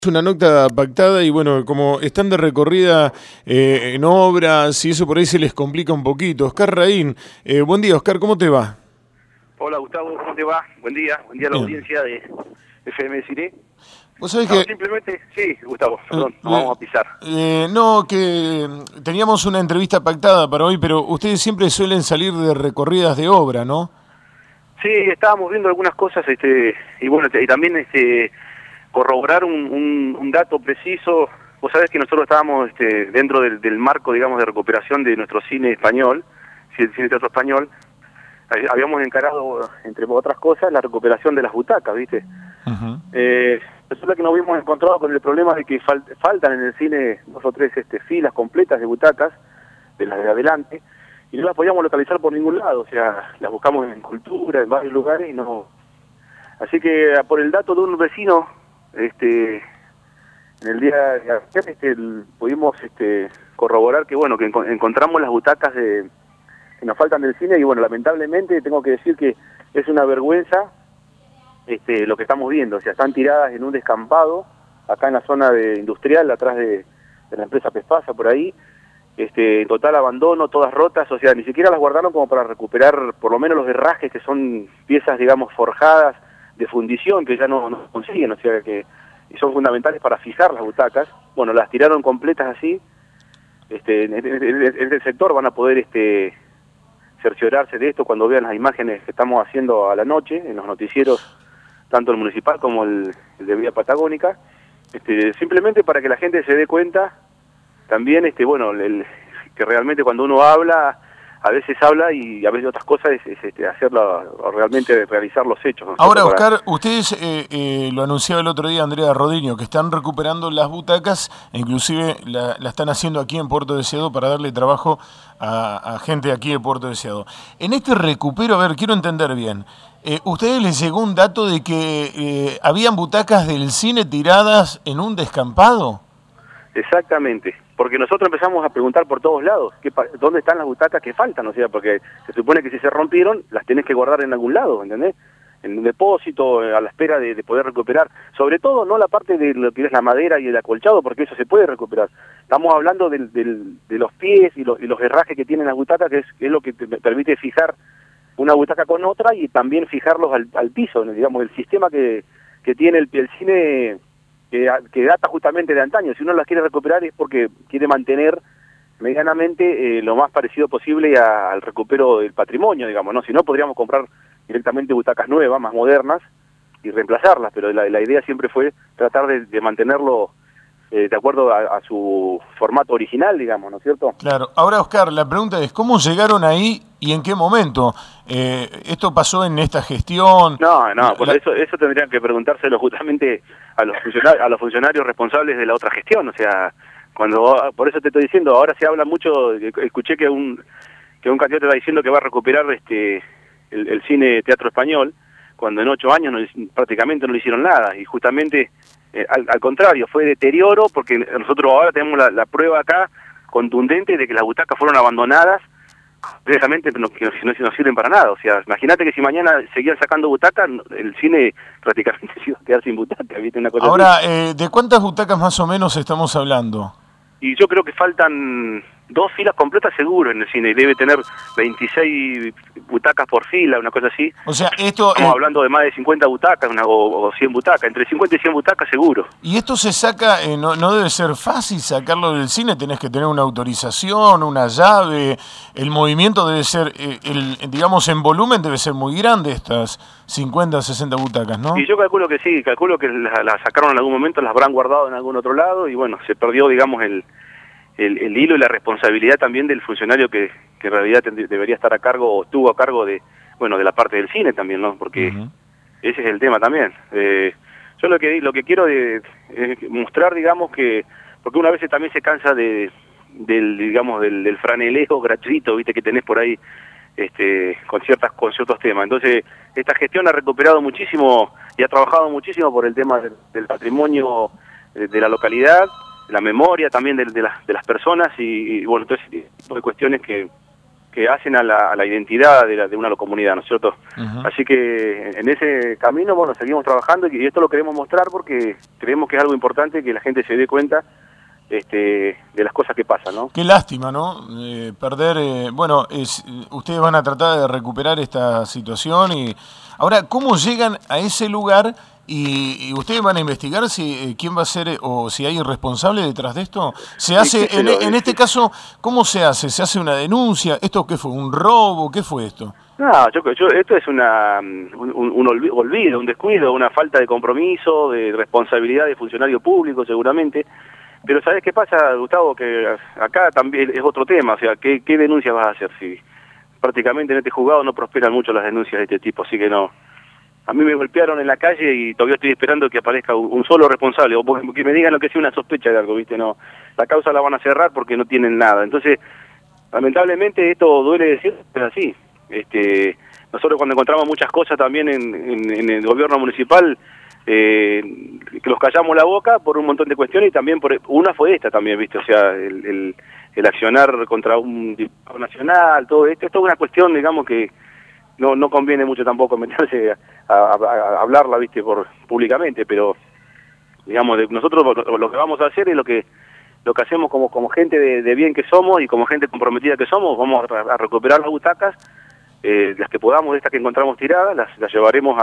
Una nota pactada y bueno, como están de recorrida en obras y eso por ahí se les complica un poquito. Oscar Raín, buen día Oscar, ¿cómo te va? Hola Gustavo, ¿cómo te va? Buen día a la Bien. audiencia de FM Cine. Vos sabés No, que simplemente, sí, Gustavo, perdón, nos vamos a pisar. no, que teníamos una entrevista pactada para hoy, pero ustedes siempre suelen salir de recorridas de obra, ¿no? Sí, estábamos viendo algunas cosas, y bueno, y también corroborar un dato preciso. Vos sabés que nosotros estábamos dentro del marco, digamos, de recuperación de nuestro cine español, el cine teatro español. Habíamos encarado, entre otras cosas, la recuperación de las butacas, ¿viste? Ujú. Resulta que nos habíamos encontrado con el problema de que faltan en el cine 2 o 3 filas completas de butacas, de las de adelante, y no las podíamos localizar por ningún lado. O sea, las buscamos en cultura, en varios lugares, y no. Así que por el dato de un vecino, en el día de ayer, pudimos corroborar que, bueno, que encontramos las butacas que nos faltan del cine, y bueno, lamentablemente tengo que decir que es una vergüenza lo que estamos viendo. O sea, están tiradas en un descampado, acá en la zona industrial, atrás de la empresa Pespasa, por ahí, en total abandono, todas rotas. O sea, ni siquiera las guardaron como para recuperar por lo menos los herrajes, que son piezas, digamos, forjadas de fundición, que ya no consiguen, o sea, que y son fundamentales para fijar las butacas. Bueno, las tiraron completas así. En este sector van a poder cerciorarse de esto cuando vean las imágenes que estamos haciendo a la noche en los noticieros, tanto el municipal como el de Vía Patagónica, simplemente para que la gente se dé cuenta también, bueno, que realmente cuando uno habla, a veces habla y a veces otras cosas es hacerlo, realmente realizar los hechos, ¿no? Ahora, Oscar, ustedes lo anunciaba el otro día Andrea Rodiño, que están recuperando las butacas, e inclusive la están haciendo aquí en Puerto Deseado para darle trabajo a gente aquí de Puerto Deseado. En este recupero, a ver, quiero entender bien, ¿ustedes les llegó un dato de que habían butacas del cine tiradas en un descampado? Exactamente, porque nosotros empezamos a preguntar por todos lados, ¿dónde están las butacas que faltan? O sea, porque se supone que si se rompieron, las tenés que guardar en algún lado, ¿entendés? En un depósito, a la espera de poder recuperar. Sobre todo, no la parte de lo que es la madera y el acolchado, porque eso se puede recuperar. Estamos hablando de los pies y los herrajes que tienen las butacas, que es lo que te permite fijar una butaca con otra y también fijarlos al piso, digamos, el sistema que tiene el cine, que data justamente de antaño. Si uno las quiere recuperar es porque quiere mantener medianamente lo más parecido posible al recupero del patrimonio, digamos, ¿no? Si no, podríamos comprar directamente butacas nuevas, más modernas, y reemplazarlas, pero la idea siempre fue tratar de mantenerlo de acuerdo a su formato original, digamos, ¿no es cierto? Claro. Ahora, Oscar, la pregunta es, ¿cómo llegaron ahí y en qué momento? ¿Esto pasó en esta gestión? No, por eso tendrían que preguntárselo justamente a los funcionarios responsables de la otra gestión. O sea, por eso te estoy diciendo, ahora se habla mucho, escuché que un candidato está diciendo que va a recuperar el cine teatro español, cuando en 8 años prácticamente no le hicieron nada, y justamente al contrario, fue deterioro, porque nosotros ahora tenemos la prueba acá contundente de que las butacas fueron abandonadas precisamente, que no sirven para nada. O sea, imagínate que si mañana seguían sacando butacas, el cine prácticamente se iba a quedar sin butacas, ¿viste? Una cosa Ahora, así. ¿de cuántas butacas más o menos estamos hablando? Y yo creo que faltan 2 filas completas seguro en el cine, debe tener 26 butacas por fila, una cosa así. O sea, esto... Estamos hablando de más de 50 butacas o 100 butacas, entre 50 y 100 butacas seguro. ¿Y esto se saca, no debe ser fácil sacarlo del cine? Tenés que tener una autorización, una llave, el movimiento debe ser, digamos, en volumen debe ser muy grande estas 50, 60 butacas, ¿no? Y yo calculo que sí, calculo que las sacaron en algún momento, las habrán guardado en algún otro lado, y bueno, se perdió, digamos, el hilo y la responsabilidad también del funcionario que en realidad debería estar a cargo, o estuvo a cargo de la parte del cine también, ¿no? Porque ese es el tema también. Yo lo que quiero es mostrar, digamos, que porque una vez también se cansa del franeleo gratuito, viste, que tenés por ahí con ciertos temas. Entonces, esta gestión ha recuperado muchísimo y ha trabajado muchísimo por el tema del patrimonio de la localidad, la memoria también de las personas, y bueno, todo ese tipo de cuestiones que que hacen a la identidad de una comunidad, ¿no es cierto? Así que en ese camino, bueno, seguimos trabajando y esto lo queremos mostrar porque creemos que es algo importante que la gente se dé cuenta de las cosas que pasan, ¿no? Qué lástima, ¿no? Perder, bueno, ustedes van a tratar de recuperar esta situación y ahora, ¿cómo llegan a ese lugar? Y ustedes van a investigar si quién va a ser o si hay responsable detrás de esto. Se hace, en este caso, ¿cómo se hace? ¿Se hace una denuncia? ¿Esto qué fue? ¿Un robo? ¿Qué fue esto? No, esto es un olvido, un descuido, una falta de compromiso, de responsabilidad de funcionario público seguramente. Pero ¿sabés qué pasa, Gustavo? Que acá también es otro tema, o sea, ¿qué denuncia vas a hacer? Si prácticamente en este juzgado no prosperan mucho las denuncias de este tipo, así que no. A mí me golpearon en la calle y todavía estoy esperando que aparezca un solo responsable, o que me digan lo que sea una sospecha de algo, ¿viste? No, la causa la van a cerrar porque no tienen nada. Entonces, lamentablemente esto duele decir, pero así. Nosotros cuando encontramos muchas cosas también en el gobierno municipal, que los callamos la boca por un montón de cuestiones y también una fue esta también, ¿viste? O sea, el accionar contra un diputado nacional, todo esto es una cuestión, digamos, que no conviene mucho tampoco meterse a hablarla, ¿viste? Públicamente, pero digamos, nosotros lo que vamos a hacer es lo que hacemos como gente de bien que somos y como gente comprometida que somos, vamos a recuperar las butacas, las que podamos, estas que encontramos tiradas, las llevaremos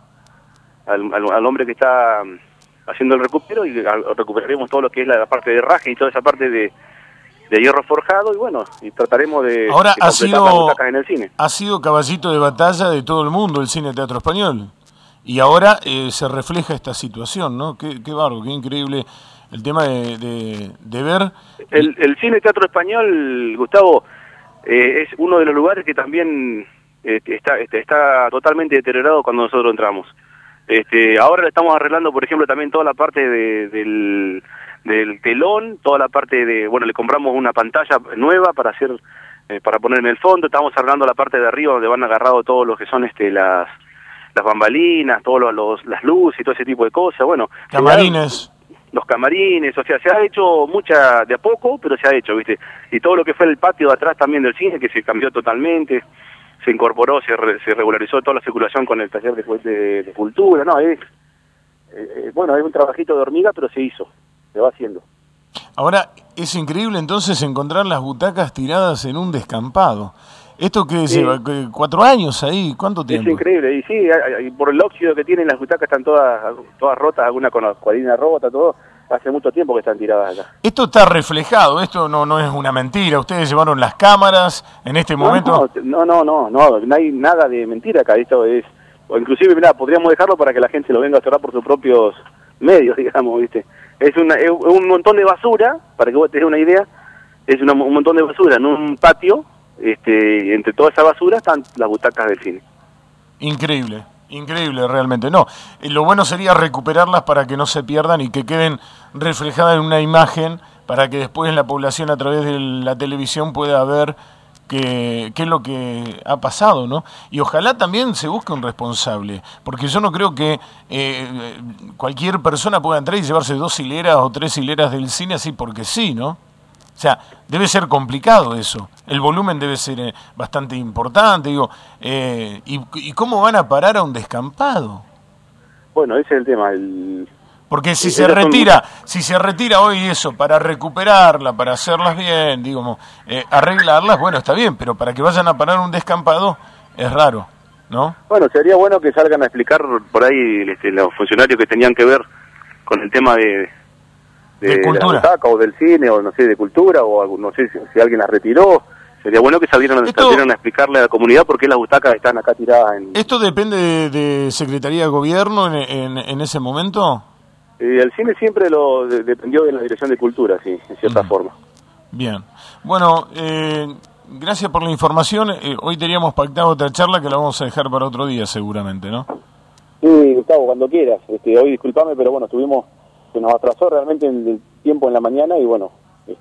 al hombre que está haciendo el recupero y recuperaremos todo lo que es la parte de herraje y toda esa parte de hierro forjado y bueno, y trataremos de completar las butacas en el cine. Ha sido caballito de batalla de todo el mundo el Cine Teatro Español y ahora se refleja esta situación, ¿no? Qué bárbaro, qué increíble el tema de ver. El Cine Teatro Español, Gustavo, es uno de los lugares que también está totalmente deteriorado cuando nosotros entramos. Ahora le estamos arreglando, por ejemplo, también toda la parte del telón, toda la parte le compramos una pantalla nueva para poner en el fondo, estamos arreglando la parte de arriba donde van agarrados todos los que son las bambalinas, las luces y todo ese tipo de cosas, bueno. Camarines. Los camarines, o sea, se ha hecho mucha de a poco, pero se ha hecho, ¿viste? Y todo lo que fue el patio de atrás también del cine, que se cambió totalmente, se incorporó, se regularizó toda la circulación con el taller de cultura, ¿no? Bueno, es un trabajito de hormiga, pero se hizo, se va haciendo. Ahora, es increíble entonces encontrar las butacas tiradas en un descampado. ¿Esto que lleva? 4 años ahí? ¿Cuánto tiempo? Es increíble, y sí, por el óxido que tienen las butacas están todas rotas, algunas con la cuadrina rota, todo. Hace mucho tiempo que están tiradas acá. Esto está reflejado, esto no es una mentira. Ustedes llevaron las cámaras en este momento. No hay nada de mentira acá. Esto es, o inclusive, mirá, podríamos dejarlo para que la gente lo venga a cerrar por sus propios medios, digamos, ¿viste? Es un montón de basura, para que vos te des una idea, es un montón de basura en un patio. Entre toda esa basura están las butacas del cine. Increíble realmente. No, lo bueno sería recuperarlas para que no se pierdan y que queden reflejadas en una imagen para que después la población a través de la televisión pueda ver qué es lo que ha pasado, ¿no? Y ojalá también se busque un responsable, porque yo no creo que cualquier persona pueda entrar y llevarse 2 hileras o 3 hileras del cine así porque sí, ¿no? O sea, debe ser complicado eso. El volumen debe ser bastante importante, digo. ¿Y cómo van a parar a un descampado? Bueno, ese es el tema. Porque si se retira hoy eso para recuperarla, para hacerlas bien, digo, arreglarlas, bueno, está bien, pero para que vayan a parar un descampado es raro, ¿no? Bueno, sería bueno que salgan a explicar por ahí los funcionarios que tenían que ver con el tema de cultura, de la butaca, o del cine, o no sé, de cultura, o no sé si alguien las retiró. Sería bueno que salieran a explicarle a la comunidad por qué las butacas están acá tiradas. ¿Esto depende de Secretaría de Gobierno en ese momento? El cine siempre dependió de la Dirección de Cultura, sí, en cierta forma. Bien. Bueno, gracias por la información. Hoy teníamos pactado otra charla que la vamos a dejar para otro día seguramente, ¿no? Sí, Gustavo, cuando quieras. Hoy disculpame, pero bueno, se nos atrasó realmente el tiempo en la mañana y bueno,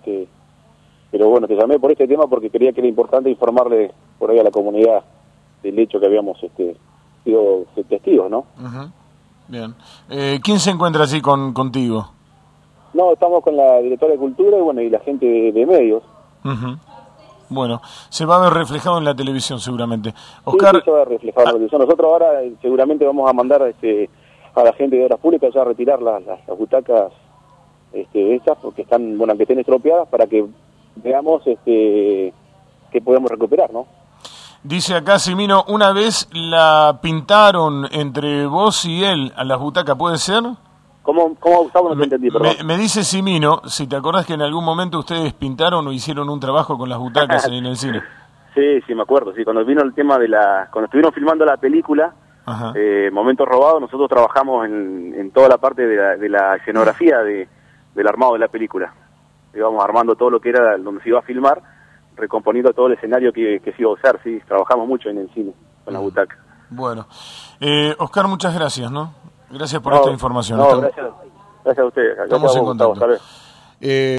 pero bueno, te llamé por este tema porque creía que era importante informarle por ahí a la comunidad del hecho que habíamos sido testigos, ¿no? Uh-huh. Bien. ¿Quién se encuentra así contigo? No, estamos con la directora de Cultura y bueno, y la gente de medios. Uh-huh. Bueno, se va a ver reflejado en la televisión seguramente. Oscar, sí, se va a reflejar en la televisión. Nosotros ahora seguramente vamos a mandar a la gente de Obras Públicas ya a retirar las butacas estas, porque están, bueno, que estén estropeadas, para que veamos qué podemos recuperar, ¿no? Dice acá Simino, una vez la pintaron entre vos y él a las butacas, ¿puede ser? ¿Cómo Gustavo? No te entendí, perdón. Me dice Simino, si te acordás que en algún momento ustedes pintaron o hicieron un trabajo con las butacas en el cine. Sí, me acuerdo, sí, cuando vino el tema cuando estuvieron filmando la película, Momentos Robados, nosotros trabajamos en toda la parte de la escenografía del armado de la película. Íbamos armando todo lo que era donde se iba a filmar, recomponiendo todo el escenario que se iba a usar, sí, trabajamos mucho en el cine, con las butacas. Bueno, Oscar, muchas gracias, ¿no? Gracias por esta información. Gracias a usted. Estamos en contacto.